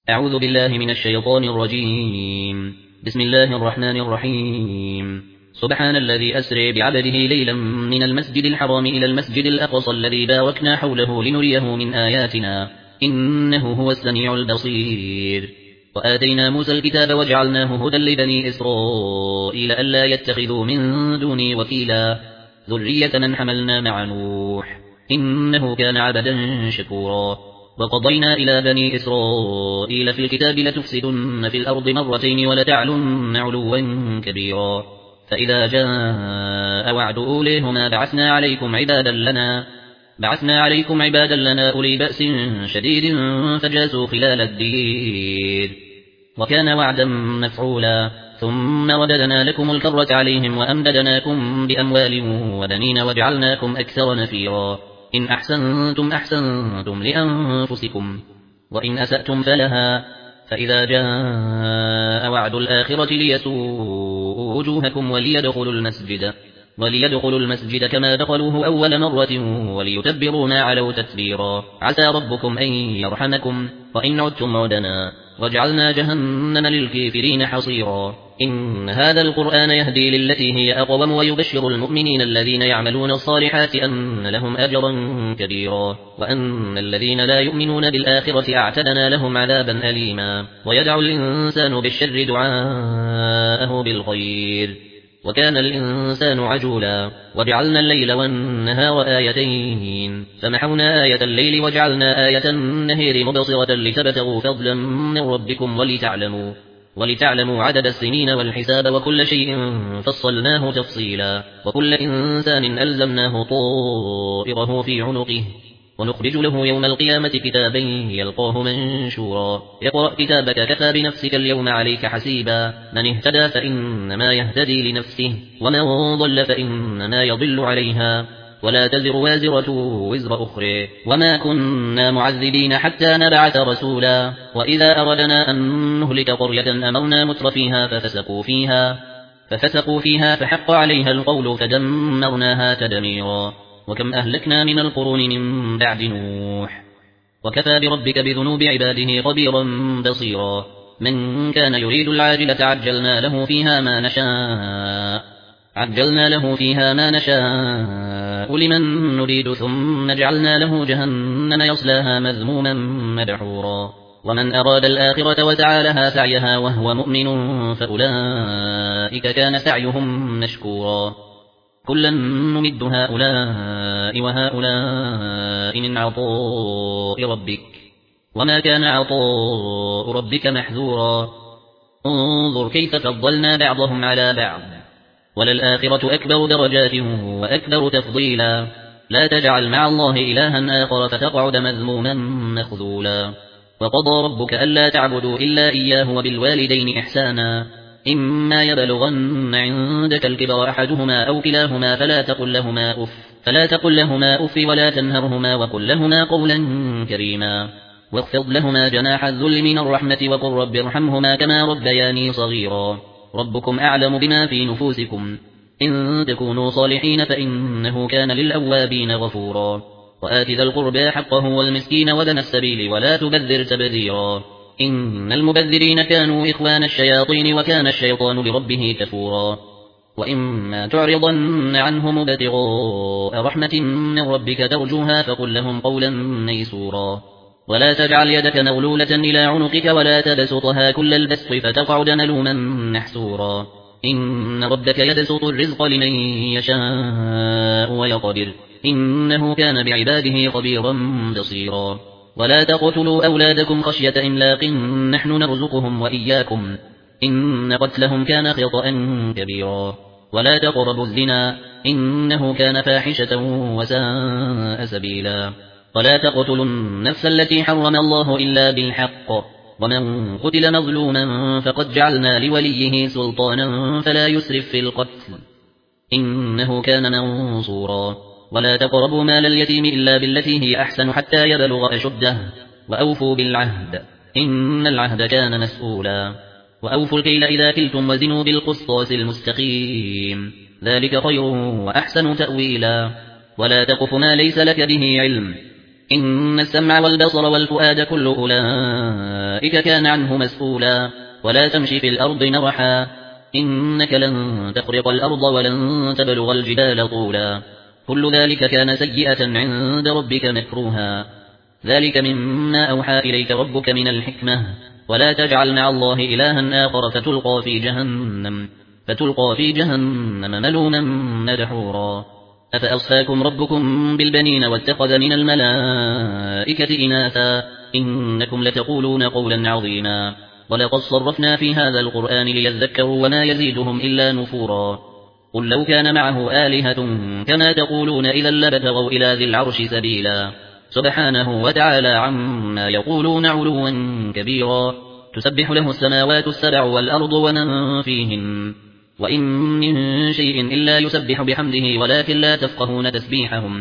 أعوذ بالله من الشيطان الرجيم. بسم الله الرحمن الرحيم. سبحان الذي أسري بعبده ليلا من المسجد الحرام إلى المسجد الأقصى الذي باركنا حوله لنريه من آياتنا إنه هو السميع البصير. وآتينا موسى الكتاب وجعلناه هدى لبني إسرائيل ألا يتخذوا من دوني وكيلا ذرية من حملنا مع نوح إنه كان عبدا شكورا. وقضينا إلى بني إسرائيل في الكتاب لتفسدن في الأرض مرتين ولتعلن علوا كبيرا. فإذا جاء وعد أوليهما بعثنا عليكم عبادا لنا أولي بأس شديد فجاسوا خلال الدير وكان وعدا مفعولا. ثم رددنا لكم الكرة عليهم وأمددناكم بأموال وبنين وجعلناكم أكثر نفيرا. إن أحسنتم لأنفسكم وإن أسأتم فلها. فإذا جاء وعد الآخرة ليسوءوا وجوهكم وليدخلوا المسجد كما دخلوه أول مرة وليتبروا ما علوا تتبيرا. عسى ربكم أن يرحمكم وإن عدتم عدنا وجعلنا جهنم للكافرين حصيرا. إن هذا القرآن يهدي للتي هي أقوم ويبشر المؤمنين الذين يعملون الصالحات أن لهم أجرا كبيرا وأن الذين لا يؤمنون بالآخرة أعتدنا لهم عذابا أليما. ويدعو الإنسان بالشر دعاءه بالخير وكان الإنسان عجولا. وجعلنا الليل والنهار آيتين فمحونا آية الليل وجعلنا آية النهار مبصرة لتبتغوا فضلا من ربكم ولتعلموا عدد السنين والحساب وكل شيء فصلناه تفصيلا. وكل إنسان ألزمناه طائره في عنقه ونخرج له يوم القيامة كتابا يلقاه منشورا. اقرأ كتابك كفى بنفسك اليوم عليك حسيبا. من اهتدى فإنما يهتدي لنفسه ومن ضل فإنما يضل عليها ولا تزر وازرة وزر أخرى وما كنا معذبين حتى نبعث رسولا. وإذا أردنا أن نهلك قرية أمرنا مترفيها ففسقوا فيها فحق عليها القول فدمرناها تدميرا. وكم أهلكنا من القرون من بعد نوح وكفى بربك بذنوب عباده خبيرا بصيرا. من كان يريد العاجلة عجلنا له فيها ما نشاء لمن نريد ثم جعلنا له جهنم يصلاها مذموما مدحورا. ومن أراد الآخرة وسعى لها سعيها وهو مؤمن فأولئك كان سعيهم مشكورا. كلا نمد هؤلاء وهؤلاء من عطاء ربك وما كان عطاء ربك محذورا. انظر كيف فضلنا بعضهم على بعض وللآخرة أكبر درجات وأكبر تفضيلا. لا تجعل مع الله إلها آخر فتقعد مذموما مخذولا. وقضى ربك ألا تعبدوا إلا إياه وبالوالدين إحسانا. إما يبلغن عندك الكبر أحدهما أو كلاهما فلا تقل لهما أف ولا تنهرهما وقل لهما قولا كريما. واخفض لهما جناح الذل من الرحمة وقل رب ارحمهما كما ربياني صغيرا. ربكم أعلم بما في نفوسكم إن تكونوا صالحين فإنه كان للأوابين غفورا. وآت ذا القربى حقه والمسكين وابن السبيل ولا تبذر تبذيرا. إن المبذرين كانوا إخوان الشياطين وكان الشيطان لربه كفورا. وإما تعرضن عنهم ابتغاء رحمة من ربك ترجوها فقل لهم قولا ميسورا. ولا تجعل يدك مغلولة إلى عنقك ولا تبسطها كل البسط فتقعد ملوما محسورا. إن ربك يبسط الرزق لمن يشاء ويقدر إنه كان بعباده خبيرا بصيرا. ولا تقتلوا أولادكم خشية إملاق نحن نرزقهم وإياكم إن قتلهم كان خطأ كبيرا. ولا تقربوا الزنا إنه كان فاحشة وساء سبيلا. ولا تقتلوا النفس التي حرم الله إلا بالحق ومن قتل مظلوما فقد جعلنا لوليه سلطانا فلا يسرف في القتل إنه كان منصورا. ولا تقربوا مال اليتيم إلا بالتي هي أحسن حتى يبلغ أشده وأوفوا بالعهد إن العهد كان مسؤولا. وأوفوا الكيل إذا كلتم وزنوا بالقسطاس المستقيم ذلك خير وأحسن تأويلا. ولا تقف ما ليس لك به علم إن السمع والبصر والفؤاد كل أولئك كان عنه مسؤولا ولا تمشي في الأرض مرحا إنك لن تخرق الأرض ولن تبلغ الجبال طولا كل ذلك كان سيئة عند ربك مكروها ذلك مما أوحى إليك ربك من الحكمة ولا تجعل مع الله إلها آخر فتلقى في جهنم ملوما مدحورا أفأصفاكم ربكم بالبنين واتخذ من الملائكة إناثا إنكم لتقولون قولا عظيما ولقد صرفنا في هذا القرآن ليذكروا وما يزيدهم إلا نفورا قل لو كان معه آلهة كما تقولون إذا لابتغوا إلى ذي العرش سبيلا سبحانه وتعالى عما يقولون علوا كبيرا تسبح له السماوات السبع والأرض ومن فيهن وإن من شيء إلا يسبح بحمده ولكن لا تفقهون تسبيحهم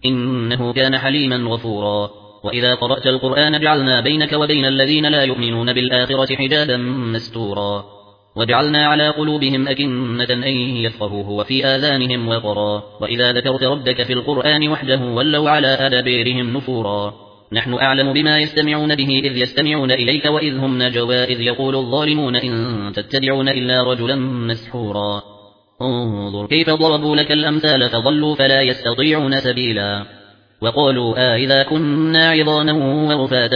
إنه كان حليما غفورا وإذا قرأت القرآن جعلنا بينك وبين الذين لا يؤمنون بالآخرة حجابا مستورا وجعلنا على قلوبهم أكنة أن يفقهوه وفي آذانهم وقرا وإذا ذكرت ربك في القرآن وحده ولوا على أدبارهم نفورا نحن أعلم بما يستمعون به إذ يستمعون إليك وإذ هم نجوى إذ يقول الظالمون إن تتبعون إلا رجلا مسحورا انظر كيف ضربوا لك الأمثال فضلوا فلا يستطيعون سبيلا وقالوا إذا كنا عظاما ورفاتا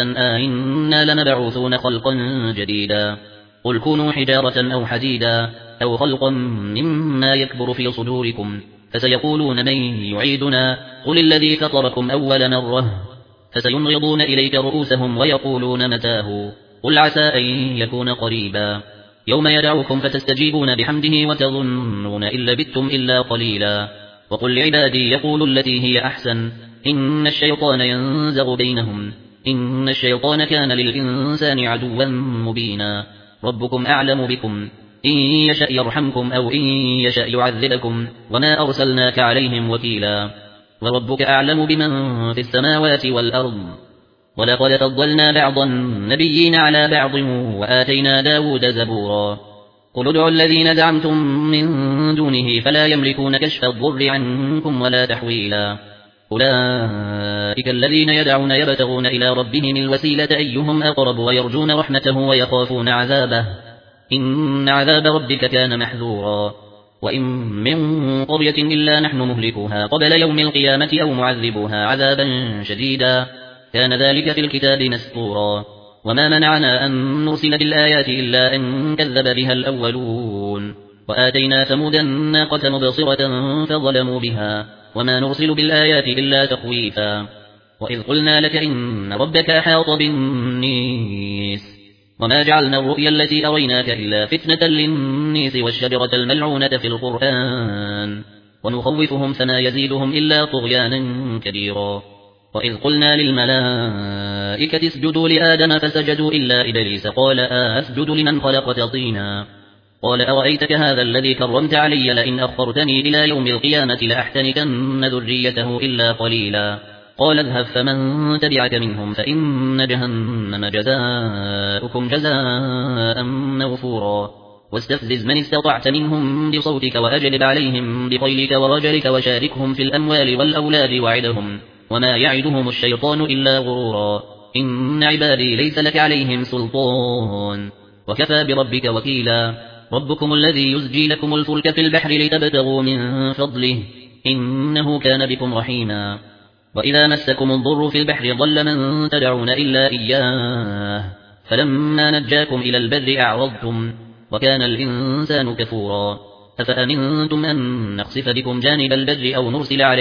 إنا لمبعوثون خلقا جديدا قل كونوا حجارة أو حديدا أو خلقا مما يكبر في صدوركم فسيقولون من يعيدنا قل الذي فطركم أول مرة فسينغضون إليك رؤوسهم ويقولون متاه قل عسى أن يكون قريبا يوم يدعوكم فتستجيبون بحمده وتظنون إن لبثتم إلا قليلا وقل لعبادي يقولوا التي هي أحسن إن الشيطان ينزغ بينهم إن الشيطان كان للإنسان عدوا مبينا ربكم أعلم بكم إن يشأ يرحمكم أو إن يشأ يعذبكم وما أرسلناك عليهم وكيلا وربك أعلم بمن في السماوات والأرض ولقد فضلنا بعض النبيين على بعض وآتينا داود زبورا قل ادعوا الذين زعمتم من دونه فلا يملكون كشف الضر عنكم ولا تحويلا أولئك الذين يدعون يبتغون إلى ربهم الوسيلة أيهم أقرب ويرجون رحمته ويخافون عذابه إن عذاب ربك كان محذورا وإن من قرية إلا نحن مهلكوها قبل يوم القيامة أو معذبوها عذابا شديدا كان ذلك في الكتاب مسطورا وما منعنا أن نرسل بالآيات إلا أن كذب بها الأولون وآتينا ثمود الناقة مبصرة فظلموا بها وما نرسل بالآيات إلا تخويفا وإذ قلنا لك إن ربك أحاط بالنيس وما جعلنا الرؤيا التي أريناك إلا فتنة للنيس والشجرة الملعونة في القرآن ونخوفهم فما يزيدهم إلا طغيانا كبيرا وإذ قلنا للملائكة اسجدوا لآدم فسجدوا إلا إبليس قال أسجد لمن خلقت طينا قال أرأيتك هذا الذي كرمت علي لئن أخرتني إلى يوم القيامة لأحتنكن ذريته إلا قليلا قال اذهب فمن تبعك منهم فإن جهنم جزاؤكم جزاء موفورا واستفزز من استطعت منهم بصوتك وأجلب عليهم بخيلك ورجلك وشاركهم في الأموال والأولاد وعدهم وما يعدهم الشيطان إلا غرورا إن عبادي ليس لك عليهم سلطان وكفى بربك وكيلا ربكم الذي يزجي لكم الفلك في البحر لتبتغوا من فضله إنه كان بكم رحيما وإذا مسكم الضر في البحر ضل من تدعون إلا إياه فلما نجاكم إلى البر أعرضتم وكان الإنسان كفورا أفأمنتم أن نخسف بكم جانب البر أو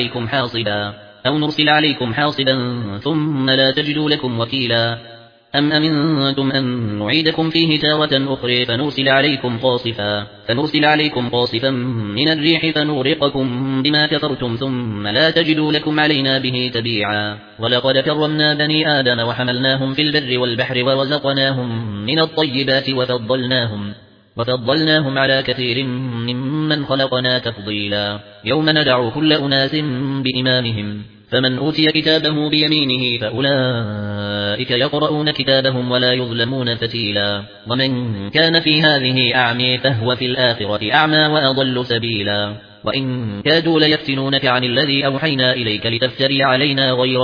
نرسل عليكم حاصبا ثم لا تجدوا لكم وكيلا أم أمنتم أن نعيدكم فيه تارة أخرى فنرسل عليكم قاصفا من الريح فنغرقكم بما كفرتم ثم لا تجدوا لكم علينا به تبيعا ولقد كرمنا بني آدم وحملناهم في البر والبحر ورزقناهم من الطيبات وفضلناهم على كثير ممن خلقنا تفضيلا يوم ندعو كل أناس بإمامهم فمن أوتي كتابه بيمينه فأولئك يقرؤون كتابهم ولا يظلمون فتيلا ومن كان في هذه أعمي فهو في الآخرة أعمى وأضل سبيلا وإن كادوا ليفتنونك عن الذي أوحينا إليك لتفتري علينا غيره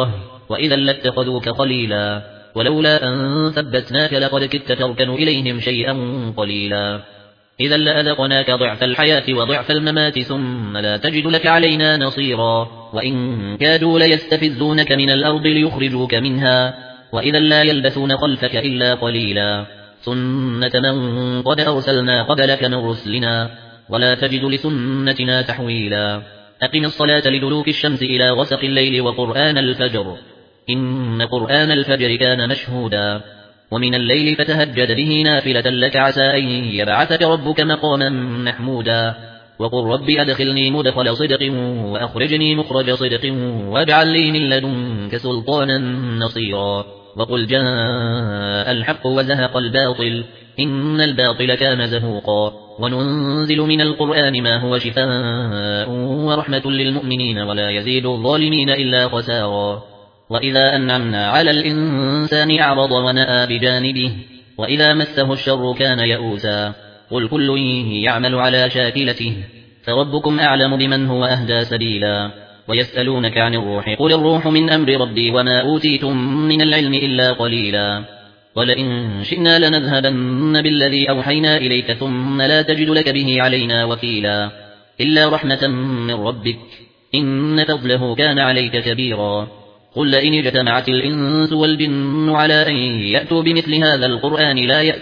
وإذا لاتخذوك خليلا ولولا أن ثبتناك لقد كدت تركن إليهم شيئا قليلا إذا لأذقناك ضعف الحياة وضعف الممات ثم لا تجد لك علينا نصيرا وإن كادوا ليستفزونك من الأرض ليخرجوك منها وإذا لا يلبثون خلفك إلا قليلا سنة من قد أرسلنا قبلك من رسلنا ولا تجد لسنتنا تحويلا أقم الصلاة لدلوك الشمس إلى غسق الليل وقرآن الفجر إن قرآن الفجر كان مشهودا ومن الليل فتهجد به نافلة لك عسى أن يبعثك ربك مقاما محمودا وقل رب أدخلني مدخل صدق وأخرجني مخرج صدق واجعل لي من لدنك سلطانا نصيرا وقل جاء الحق وزهق الباطل إن الباطل كان زهوقا وننزل من القرآن ما هو شفاء ورحمة للمؤمنين ولا يزيد الظالمين إلا خسارا وإذا أنعمنا على الإنسان أعرض ونأى بجانبه وإذا مسه الشر كان يئوسا قل كل يعمل على شاكلته فربكم أعلم بمن هو أهدى سبيلا ويسألونك عن الروح قل الروح من أمر ربي وما أوتيتم من العلم إلا قليلا ولئن شئنا لنذهبن بالذي أوحينا إليك ثم لا تجد لك به علينا وكيلا إلا رحمة من ربك إن فضله كان عليك كبيرا قل لئن اجتمعت الإنس والجن على أن يأتوا بمثل هذا القرآن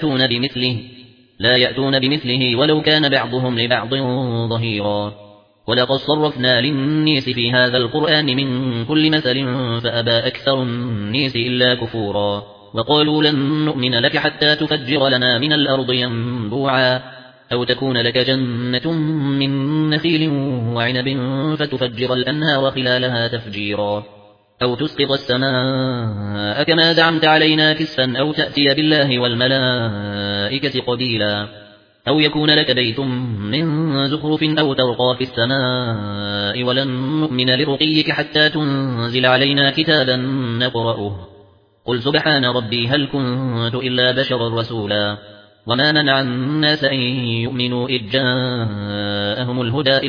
لا يأتون بمثله ولو كان بعضهم لبعض ظهيرا ولقد صرفنا للناس في هذا القرآن من كل مثل فأبى أكثر الناس إلا كفورا وقالوا لن نؤمن لك حتى تفجر لنا من الأرض ينبوعا أو تكون لك جنة من نخيل وعنب فتفجر الأنهار خلالها تفجيرا أو تسقط السماء كما زعمت علينا كسفا أو تأتي بالله والملائكة قبيلا أو يكون لك بيت من زخرف أو ترقى في السماء ولن نؤمن لرقيك حتى تنزل علينا كتابا نقرأه قل سبحان ربي هل كنت إلا بشرا رسولا وما منع الناس أن يؤمنوا إذ جاءهم الهدى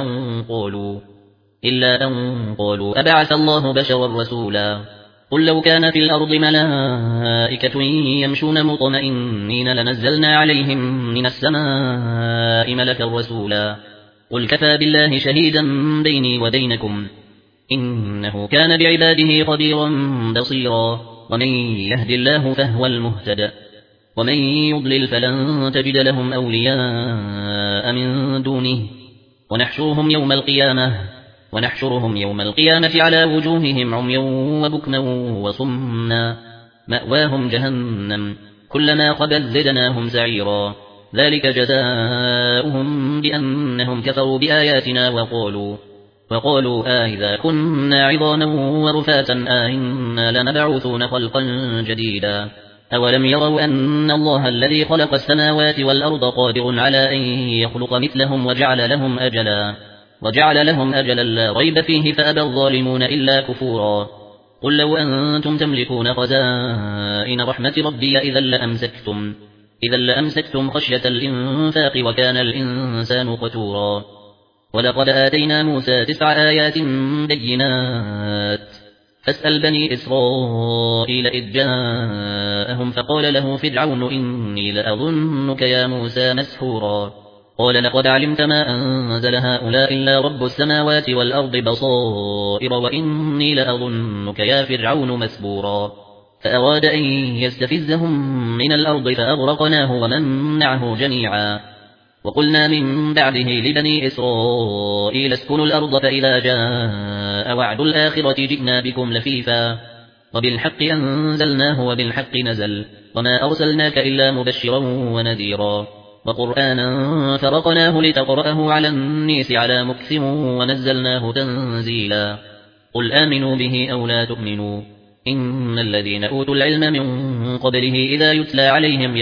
إلا أن قالوا أبعث الله بشرا رسولا قل لو كان في الأرض ملائكة يمشون مطمئنين لنزلنا عليهم من السماء ملكا رسولا قل كفى بالله شهيدا بيني وبينكم إنه كان بعباده خبيرا بصيرا ومن يهد الله فهو المهتد ومن يضلل فلن تجد لهم أولياء من دونه ونحشرهم يوم القيامة على وجوههم عميا وبكما وصما مأواهم جهنم كلما خبت زدناهم سعيرا ذلك جزاؤهم بأنهم كفروا بآياتنا وقالوا إذا كنا عظاما ورفاتا إنا لمبعوثون خلقا جديدا أولم يروا أن الله الذي خلق السماوات والأرض قادر على أن يخلق مثلهم وجعل لهم أجلا لا ريب فيه فأبى الظالمون إلا كفورا قل لو أنتم تملكون خزائن رحمة ربي إذا لأمسكتم خشية الإنفاق وكان الإنسان قتورا ولقد آتينا موسى 9 آيات بينات فاسأل بني إسرائيل إذ جاءهم فقال له فرعون إني لأظنك يا موسى مسحورا قال لقد علمت ما أنزل هؤلاء إلا رب السماوات والأرض بصائر وإني لأظنك يا فرعون مسبورا فأراد أن يستفزهم من الأرض فأغرقناه ومن معه جميعا وقلنا من بعده لبني إسرائيل اسكنوا الأرض فإذا جاء وعد الآخرة جئنا بكم لفيفا وبالحق أنزلناه وبالحق نزل وما أرسلناك إلا مبشرا ونذيرا وقرآنا فرقناه لتقرأه على الناس على مكث ونزلناه تنزيلا قل آمنوا به أو لا تؤمنوا إن الذين أوتوا العلم من قبله إذا يتلى عليهم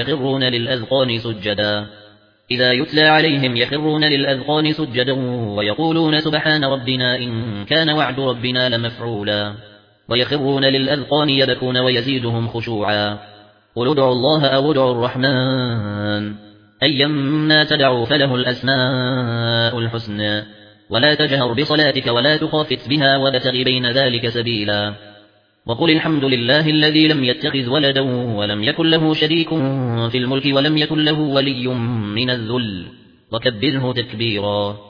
يخرون للأذقان سجدا ويقولون سبحان ربنا إن كان وعد ربنا لمفعولا ويخرون للأذقان يبكون ويزيدهم خشوعا قل ادعوا الله أو ادعوا الرحمن أيما تدعوا فله الأسماء الحسنى ولا تجهر بصلاتك ولا تخافت بها وابتغ بين ذلك سبيلا وقل الحمد لله الذي لم يتخذ ولدا ولم يكن له شريك في الملك ولم يكن له ولي من الذل وكبره تكبيرا.